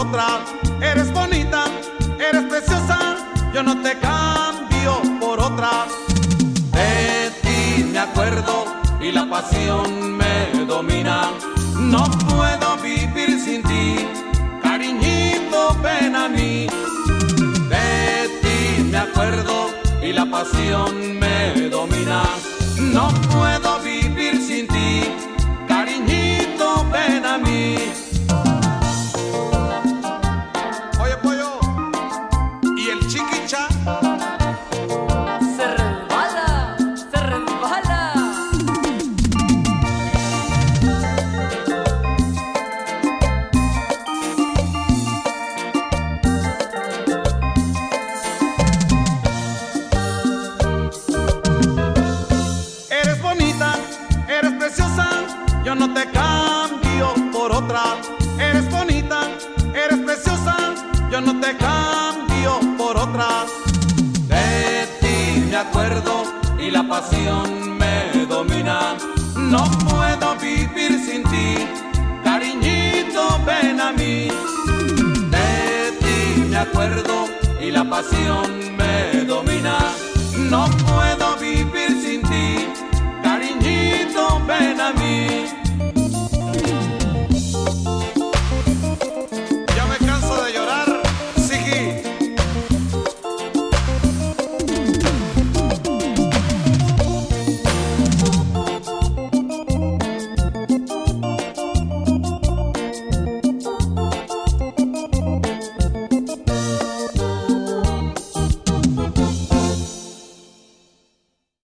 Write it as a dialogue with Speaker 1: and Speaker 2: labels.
Speaker 1: otra. Eres bonita, eres preciosa, yo no te cambio por otra. De ti me acuerdo y la pasión me domina. No puedo vivir sin ti, cariñito, ven a mí. De ti me acuerdo y la pasión me domina. No puedo vivir sin ti, cariñito, ven a mí. Oye, pollo, ¿y el chiquicha?
Speaker 2: Se resbala, se resbala.
Speaker 1: Eres bonita, eres preciosa, yo no te cambio por otra. Eres bonita, eres preciosa, yo no te cambio por otra. De ti me acuerdo y la pasión me domina. No puedo vivir sin ti, cariñito, ven a mí. De ti me acuerdo y la pasión me domina. No